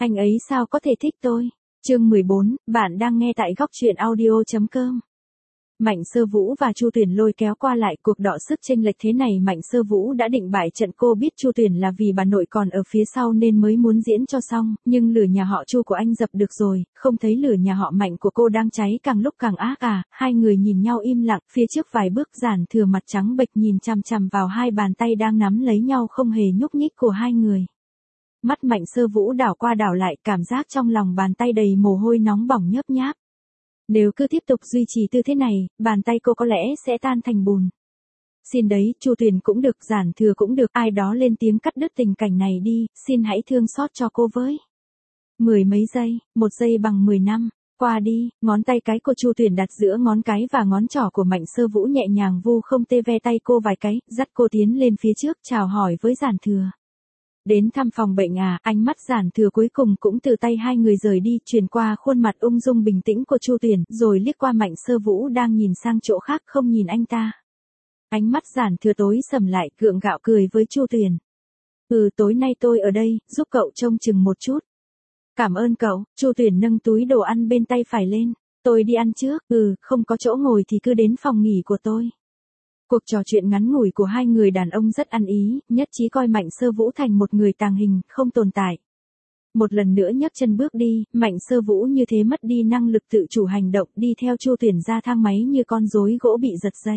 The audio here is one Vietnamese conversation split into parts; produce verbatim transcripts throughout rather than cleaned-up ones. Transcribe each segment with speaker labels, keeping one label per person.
Speaker 1: Anh ấy sao có thể thích tôi? Chương mười bốn, bạn đang nghe tại góc truyện audio chấm com. Mạnh Sơ Vũ và Chu Tuyền lôi kéo qua lại, cuộc đọ sức chênh lệch thế này Mạnh Sơ Vũ đã định bại trận. Cô biết Chu Tuyền là vì bà nội còn ở phía sau nên mới muốn diễn cho xong, nhưng lửa nhà họ Chu của anh dập được rồi, không thấy lửa nhà họ Mạnh của cô đang cháy càng lúc càng ác à. Hai người nhìn nhau im lặng, phía trước vài bước Giản Thừa mặt trắng bệch nhìn chằm chằm vào hai bàn tay đang nắm lấy nhau không hề nhúc nhích của hai người. Mắt Mạnh Sơ Vũ đảo qua đảo lại, cảm giác trong lòng bàn tay đầy mồ hôi nóng bỏng nhớp nháp. Nếu cứ tiếp tục duy trì tư thế này, bàn tay cô có lẽ sẽ tan thành bùn. Xin đấy, Chu Tuyền cũng được, Giản Thừa cũng được, ai đó lên tiếng cắt đứt tình cảnh này đi, xin hãy thương xót cho cô với. Mười mấy giây, một giây bằng mười năm, qua đi, ngón tay cái của Chu Tuyền đặt giữa ngón cái và ngón trỏ của Mạnh Sơ Vũ nhẹ nhàng vu không tê ve tay cô vài cái, dắt cô tiến lên phía trước chào hỏi với Giản Thừa. Đến thăm phòng bệnh à, ánh mắt Giản Thừa cuối cùng cũng từ tay hai người rời đi, truyền qua khuôn mặt ung dung bình tĩnh của Chu Tuyền, rồi liếc qua Mạnh Sơ Vũ đang nhìn sang chỗ khác không nhìn anh ta. Ánh mắt Giản Thừa tối sầm lại, gượng gạo cười với Chu Tuyền. Ừ, tối nay tôi ở đây, giúp cậu trông chừng một chút. Cảm ơn cậu. Chu Tuyền nâng túi đồ ăn bên tay phải lên. Tôi đi ăn trước, ừ, không có chỗ ngồi thì cứ đến phòng nghỉ của tôi. Cuộc trò chuyện ngắn ngủi của hai người đàn ông rất ăn ý, nhất trí coi Mạnh Sơ Vũ thành một người tàng hình, không tồn tại. Một lần nữa nhấc chân bước đi, Mạnh Sơ Vũ như thế mất đi năng lực tự chủ hành động, đi theo Chu Tuyền ra thang máy như con rối gỗ bị giật dây.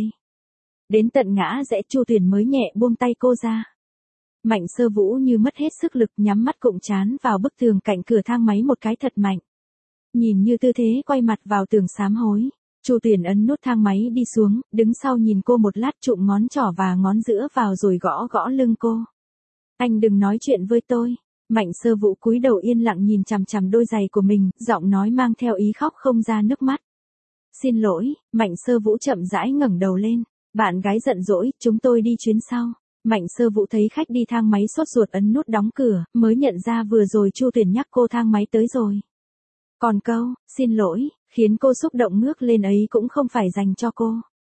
Speaker 1: Đến tận ngã rẽ Chu Tuyền mới nhẹ buông tay cô ra. Mạnh Sơ Vũ như mất hết sức lực, nhắm mắt cụm trán vào bức tường cạnh cửa thang máy một cái thật mạnh. Nhìn như tư thế quay mặt vào tường sám hối. Chu Tuyền ấn nút thang máy đi xuống, đứng sau nhìn cô một lát, trụm ngón trỏ và ngón giữa vào rồi gõ gõ lưng cô. Anh đừng nói chuyện với tôi. Mạnh Sơ Vũ cúi đầu yên lặng nhìn chằm chằm đôi giày của mình, giọng nói mang theo ý khóc không ra nước mắt. Xin lỗi. Mạnh Sơ Vũ chậm rãi ngẩng đầu lên. Bạn gái giận dỗi, chúng tôi đi chuyến sau. Mạnh Sơ Vũ thấy khách đi thang máy sốt ruột ấn nút đóng cửa, mới nhận ra vừa rồi Chu Tuyền nhắc cô thang máy tới rồi. Còn câu, xin lỗi, khiến cô xúc động ngước lên ấy cũng không phải dành cho cô.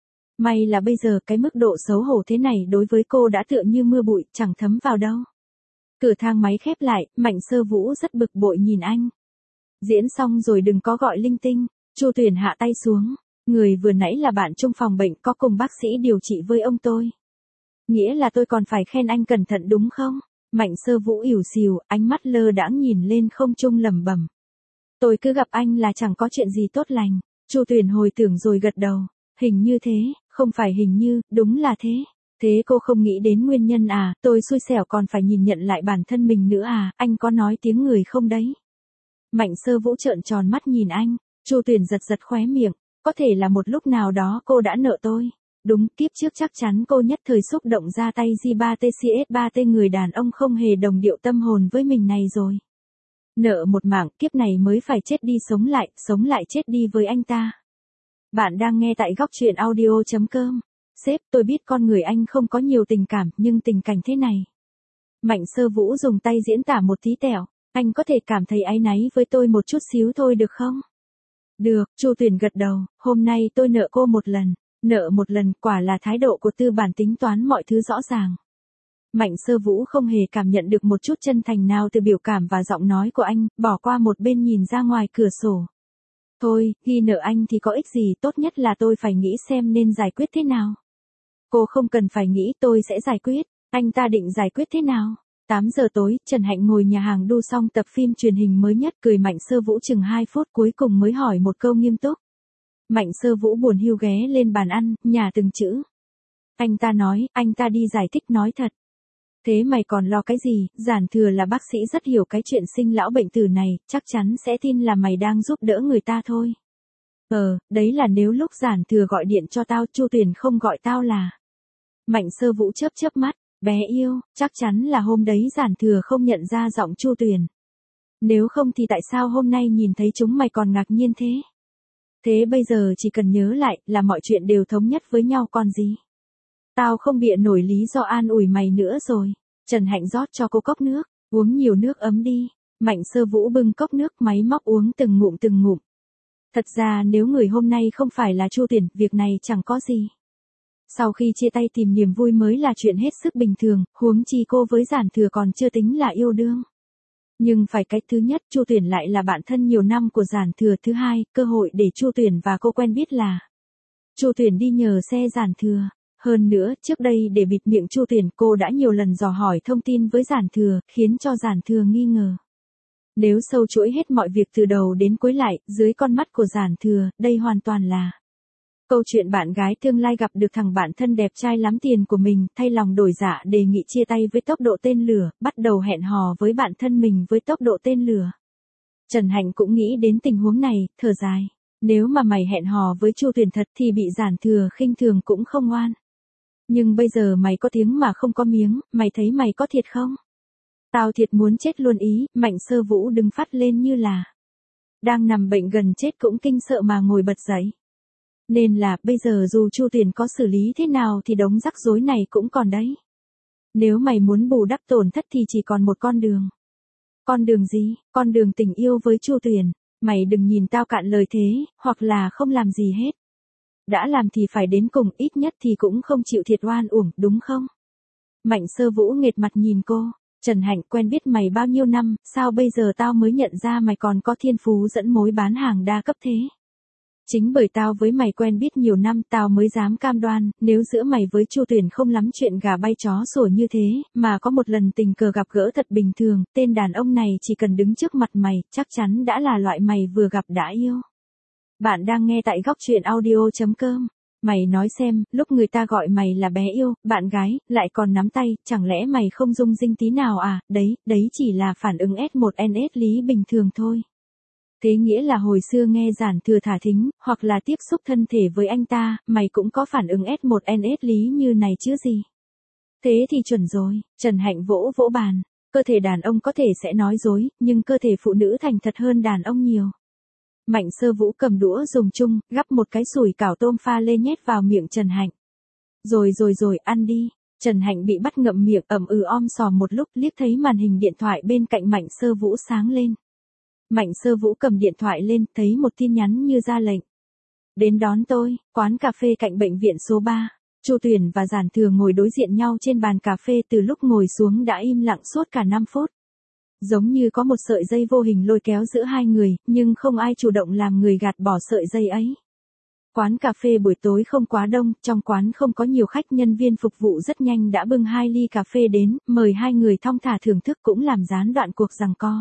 Speaker 1: May là bây giờ cái mức độ xấu hổ thế này đối với cô đã tựa như mưa bụi, chẳng thấm vào đâu. Cửa thang máy khép lại, Mạnh Sơ Vũ rất bực bội nhìn anh. Diễn xong rồi đừng có gọi linh tinh. Chu Tuyền hạ tay xuống. Người vừa nãy là bạn chung phòng bệnh, có cùng bác sĩ điều trị với ông tôi. Nghĩa là tôi còn phải khen anh cẩn thận đúng không? Mạnh Sơ Vũ ỉu xìu, ánh mắt lơ đãng nhìn lên không trung lẩm bẩm. Tôi cứ gặp anh là chẳng có chuyện gì tốt lành. Chu Tuyền hồi tưởng rồi gật đầu. Hình như thế, không phải hình như, đúng là thế. Thế cô không nghĩ đến nguyên nhân à, tôi xui xẻo còn phải nhìn nhận lại bản thân mình nữa à, anh có nói tiếng người không đấy? Mạnh Sơ Vũ trợn tròn mắt nhìn anh, Chu Tuyền giật giật khóe miệng, có thể là một lúc nào đó cô đã nợ tôi. Đúng, kiếp trước chắc chắn cô nhất thời xúc động ra tay G ba T C S ba T người đàn ông không hề đồng điệu tâm hồn với mình này rồi. Nợ một mạng, kiếp này mới phải chết đi sống lại, sống lại chết đi với anh ta. Bạn đang nghe tại góc truyện audio chấm com. Sếp, tôi biết con người anh không có nhiều tình cảm, nhưng tình cảnh thế này. Mạnh Sơ Vũ dùng tay diễn tả một tí tẹo. Anh có thể cảm thấy áy náy với tôi một chút xíu thôi được không? Được, Chu Tuyền gật đầu, hôm nay tôi nợ cô một lần. Nợ một lần, quả là thái độ của tư bản tính toán mọi thứ rõ ràng. Mạnh Sơ Vũ không hề cảm nhận được một chút chân thành nào từ biểu cảm và giọng nói của anh, bỏ qua một bên nhìn ra ngoài cửa sổ. Thôi, ghi nợ anh thì có ích gì, tốt nhất là tôi phải nghĩ xem nên giải quyết thế nào. Cô không cần phải nghĩ, tôi sẽ giải quyết. Anh ta định giải quyết thế nào? tám giờ tối, Trần Hạnh ngồi nhà hàng đu xong tập phim truyền hình mới nhất, cười Mạnh Sơ Vũ chừng hai phút cuối cùng mới hỏi một câu nghiêm túc. Mạnh Sơ Vũ buồn hiu ghé lên bàn ăn, nhả từng chữ. Anh ta nói, anh ta đi giải thích nói thật. Thế mày còn lo cái gì, Giản Thừa là bác sĩ rất hiểu cái chuyện sinh lão bệnh tử này, chắc chắn sẽ tin là mày đang giúp đỡ người ta thôi. Ờ, đấy là nếu lúc Giản Thừa gọi điện cho tao, Chu Tuyền không gọi tao là. Mạnh Sơ Vũ chớp chớp mắt, bé yêu, chắc chắn là hôm đấy Giản Thừa không nhận ra giọng Chu Tuyền. Nếu không thì tại sao hôm nay nhìn thấy chúng mày còn ngạc nhiên thế? Thế bây giờ chỉ cần nhớ lại là mọi chuyện đều thống nhất với nhau còn gì. Tao không bịa nổi lý do an ủi mày nữa rồi. Trần Hạnh rót cho cô cốc nước, uống nhiều nước ấm đi. Mạnh Sơ Vũ bưng cốc nước máy móc uống từng ngụm từng ngụm. Thật ra nếu người hôm nay không phải là Chu Tuyền, việc này chẳng có gì. Sau khi chia tay tìm niềm vui mới là chuyện hết sức bình thường, huống chi cô với Giản Thừa còn chưa tính là yêu đương. Nhưng phải cái thứ nhất, Chu Tuyển lại là bạn thân nhiều năm của Giản Thừa. Thứ hai, cơ hội để Chu Tuyển và cô quen biết là Chu Tuyển đi nhờ xe Giản Thừa. Hơn nữa, trước đây để bịt miệng Chu Tuyển, cô đã nhiều lần dò hỏi thông tin với Giản Thừa, khiến cho Giản Thừa nghi ngờ. Nếu sâu chuỗi hết mọi việc từ đầu đến cuối lại, dưới con mắt của Giản Thừa, đây hoàn toàn là câu chuyện bạn gái tương lai gặp được thằng bạn thân đẹp trai lắm tiền của mình, thay lòng đổi dạ đề nghị chia tay với tốc độ tên lửa, bắt đầu hẹn hò với bạn thân mình với tốc độ tên lửa. Trần Hạnh cũng nghĩ đến tình huống này, thở dài. Nếu mà mày hẹn hò với Chu Tuyển thật thì bị Giản Thừa khinh thường cũng không oan. Nhưng bây giờ mày có tiếng mà không có miếng, mày thấy mày có thiệt không? Tao thiệt muốn chết luôn ý. Mạnh Sơ Vũ đứng phát lên như là đang nằm bệnh gần chết cũng kinh sợ mà ngồi bật dậy. Nên là bây giờ dù Chu Tuyển có xử lý thế nào thì đống rắc rối này cũng còn đấy. Nếu mày muốn bù đắp tổn thất thì chỉ còn một con đường. Con đường gì? Con đường tình yêu với Chu Tuyển. Mày đừng nhìn tao cạn lời thế, hoặc là không làm gì hết. Đã làm thì phải đến cùng, ít nhất thì cũng không chịu thiệt oan uổng, đúng không? Mạnh Sơ Vũ nghệt mặt nhìn cô. Trần Hạnh, quen biết mày bao nhiêu năm, sao bây giờ tao mới nhận ra mày còn có thiên phú dẫn mối bán hàng đa cấp thế? Chính bởi tao với mày quen biết nhiều năm tao mới dám cam đoan, nếu giữa mày với Chu Tuyển không lắm chuyện gà bay chó sủa như thế, mà có một lần tình cờ gặp gỡ thật bình thường, tên đàn ông này chỉ cần đứng trước mặt mày, chắc chắn đã là loại mày vừa gặp đã yêu. Bạn đang nghe tại góc truyện audio chấm com. Mày nói xem, lúc người ta gọi mày là bé yêu, bạn gái, lại còn nắm tay, chẳng lẽ mày không rung rinh tí nào à? Đấy, đấy chỉ là phản ứng S một N S lý bình thường thôi. Thế nghĩa là hồi xưa nghe Giản Thừa thả thính, hoặc là tiếp xúc thân thể với anh ta, mày cũng có phản ứng S một N S lý như này chứ gì? Thế thì chuẩn rồi. Trần Hạnh vỗ vỗ bàn. Cơ thể đàn ông có thể sẽ nói dối, nhưng cơ thể phụ nữ thành thật hơn đàn ông nhiều. Mạnh Sơ Vũ cầm đũa dùng chung, gắp một cái sủi cảo tôm pha lê nhét vào miệng Trần Hạnh. Rồi rồi rồi, ăn đi. Trần Hạnh bị bắt ngậm miệng, ẩm ừ om sòm một lúc, liếc thấy màn hình điện thoại bên cạnh Mạnh Sơ Vũ sáng lên. Mạnh Sơ Vũ cầm điện thoại lên, thấy một tin nhắn như ra lệnh. Đến đón tôi, quán cà phê cạnh bệnh viện số ba. Chu Tuyển và Giản Thừa ngồi đối diện nhau trên bàn cà phê, từ lúc ngồi xuống đã im lặng suốt cả năm phút. Giống như có một sợi dây vô hình lôi kéo giữa hai người, nhưng không ai chủ động làm người gạt bỏ sợi dây ấy. Quán cà phê buổi tối không quá đông, trong quán không có nhiều khách, nhân viên phục vụ rất nhanh đã bưng hai ly cà phê đến, mời hai người thong thả thưởng thức, cũng làm gián đoạn cuộc giằng co.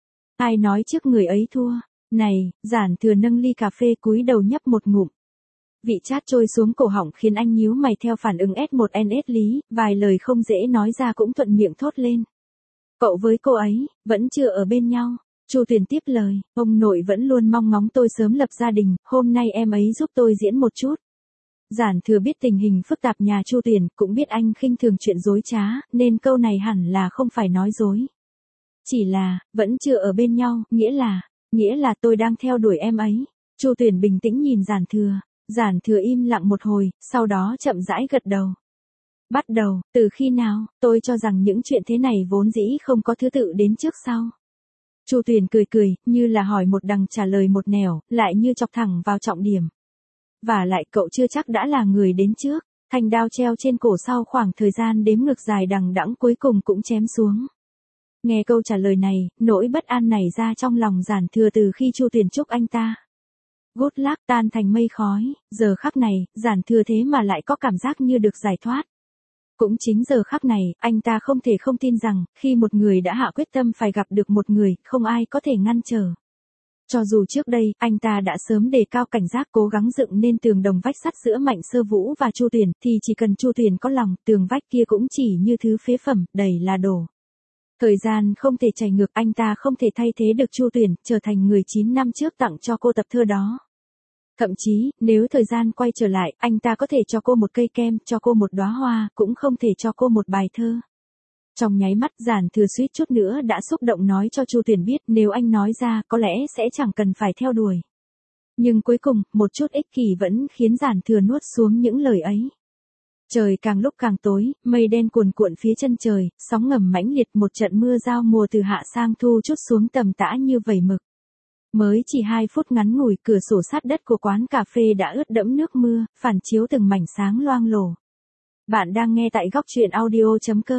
Speaker 1: Ai nói trước người ấy thua? Này, Giản Thừa nâng ly cà phê cúi đầu nhấp một ngụm. Vị chát trôi xuống cổ họng khiến anh nhíu mày theo phản ứng S một N S lý, vài lời không dễ nói ra cũng thuận miệng thốt lên. Cậu với cô ấy, vẫn chưa ở bên nhau. Chu Tuyển tiếp lời, ông nội vẫn luôn mong ngóng tôi sớm lập gia đình, hôm nay em ấy giúp tôi diễn một chút. Giản Thừa biết tình hình phức tạp nhà Chu Tuyển, cũng biết anh khinh thường chuyện dối trá, nên câu này hẳn là không phải nói dối. Chỉ là, vẫn chưa ở bên nhau, nghĩa là, nghĩa là tôi đang theo đuổi em ấy. Chu Tuyển bình tĩnh nhìn Giản Thừa. Giản Thừa im lặng một hồi, sau đó chậm rãi gật đầu. Bắt đầu, từ khi nào? Tôi cho rằng những chuyện thế này vốn dĩ không có thứ tự đến trước sau. Chu Tuyển cười cười, như là hỏi một đằng trả lời một nẻo, lại như chọc thẳng vào trọng điểm. Và lại cậu chưa chắc đã là người đến trước. Thanh đao treo trên cổ sau khoảng thời gian đếm ngược dài đằng đẵng cuối cùng cũng chém xuống. Nghe câu trả lời này, nỗi bất an nảy ra trong lòng Giản Thừa từ khi Chu Tuyển chúc anh ta good luck tan thành mây khói. Giờ khắc này, Giản Thừa thế mà lại có cảm giác như được giải thoát. Cũng chính giờ khắc này, anh ta không thể không tin rằng, khi một người đã hạ quyết tâm phải gặp được một người, không ai có thể ngăn trở. Cho dù trước đây, anh ta đã sớm đề cao cảnh giác cố gắng dựng nên tường đồng vách sắt giữa Mạnh Sơ Vũ và Chu Tuyển, thì chỉ cần Chu Tuyển có lòng, tường vách kia cũng chỉ như thứ phế phẩm, đầy là đổ. Thời gian không thể chảy ngược, anh ta không thể thay thế được Chu Tuyển, trở thành người chín năm trước tặng cho cô tập thơ đó. Thậm chí, nếu thời gian quay trở lại, anh ta có thể cho cô một cây kem, cho cô một đóa hoa, cũng không thể cho cô một bài thơ. Trong nháy mắt, Giản Thừa suýt chút nữa đã xúc động nói cho Chu Tuyển biết, nếu anh nói ra, có lẽ sẽ chẳng cần phải theo đuổi. Nhưng cuối cùng, một chút ích kỷ vẫn khiến Giản Thừa nuốt xuống những lời ấy. Trời càng lúc càng tối, mây đen cuồn cuộn phía chân trời, sóng ngầm mãnh liệt, một trận mưa giao mùa từ hạ sang thu trút xuống tầm tã như vẩy mực. Mới chỉ hai phút ngắn ngủi, cửa sổ sát đất của quán cà phê đã ướt đẫm nước mưa, phản chiếu từng mảnh sáng loang lổ. Bạn đang nghe tại góc truyện audio chấm com.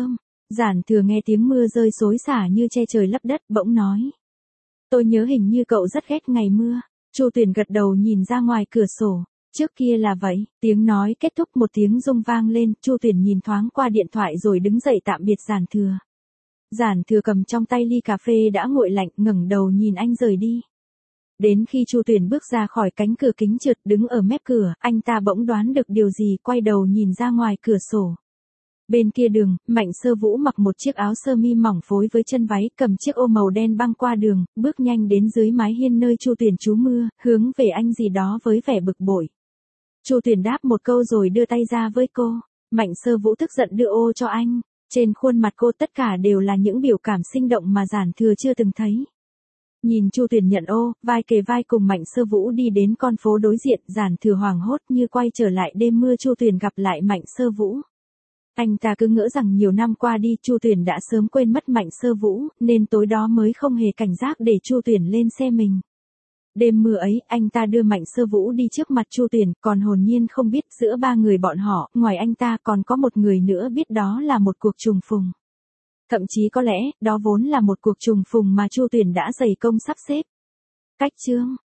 Speaker 1: Giản Thừa nghe tiếng mưa rơi xối xả như che trời lấp đất, bỗng nói. Tôi nhớ hình như cậu rất ghét ngày mưa. Chu Tuyền gật đầu nhìn ra ngoài cửa sổ. Trước kia là vậy, tiếng nói kết thúc một tiếng rung vang lên, Chu Tuyền nhìn thoáng qua điện thoại rồi đứng dậy tạm biệt Giản Thừa. Giản Thừa cầm trong tay ly cà phê đã nguội lạnh, ngẩng đầu nhìn anh rời đi. Đến khi Chu Tuyền bước ra khỏi cánh cửa kính trượt đứng ở mép cửa, anh ta bỗng đoán được điều gì, quay đầu nhìn ra ngoài cửa sổ. Bên kia đường, Mạnh Sơ Vũ mặc một chiếc áo sơ mi mỏng phối với chân váy, cầm chiếc ô màu đen băng qua đường, bước nhanh đến dưới mái hiên nơi Chu Tuyền trú mưa, hướng về anh gì đó với vẻ bực bội. Chu Tuyền đáp một câu rồi đưa tay ra với cô. Mạnh Sơ Vũ tức giận đưa ô cho anh. Trên khuôn mặt cô tất cả đều là những biểu cảm sinh động mà Giản Thừa chưa từng thấy. Nhìn Chu Tuyền nhận ô, vai kề vai cùng Mạnh Sơ Vũ đi đến con phố đối diện, Giản Thừa hoảng hốt như quay trở lại đêm mưa Chu Tuyền gặp lại Mạnh Sơ Vũ. Anh ta cứ ngỡ rằng nhiều năm qua đi Chu Tuyền đã sớm quên mất Mạnh Sơ Vũ, nên tối đó mới không hề cảnh giác để Chu Tuyền lên xe mình. Đêm mưa ấy, anh ta đưa Mạnh Sơ Vũ đi trước mặt Chu Tuyền, còn hồn nhiên không biết giữa ba người bọn họ, ngoài anh ta còn có một người nữa biết đó là một cuộc trùng phùng. Thậm chí có lẽ, đó vốn là một cuộc trùng phùng mà Chu Tuyền đã dày công sắp xếp. Cách chương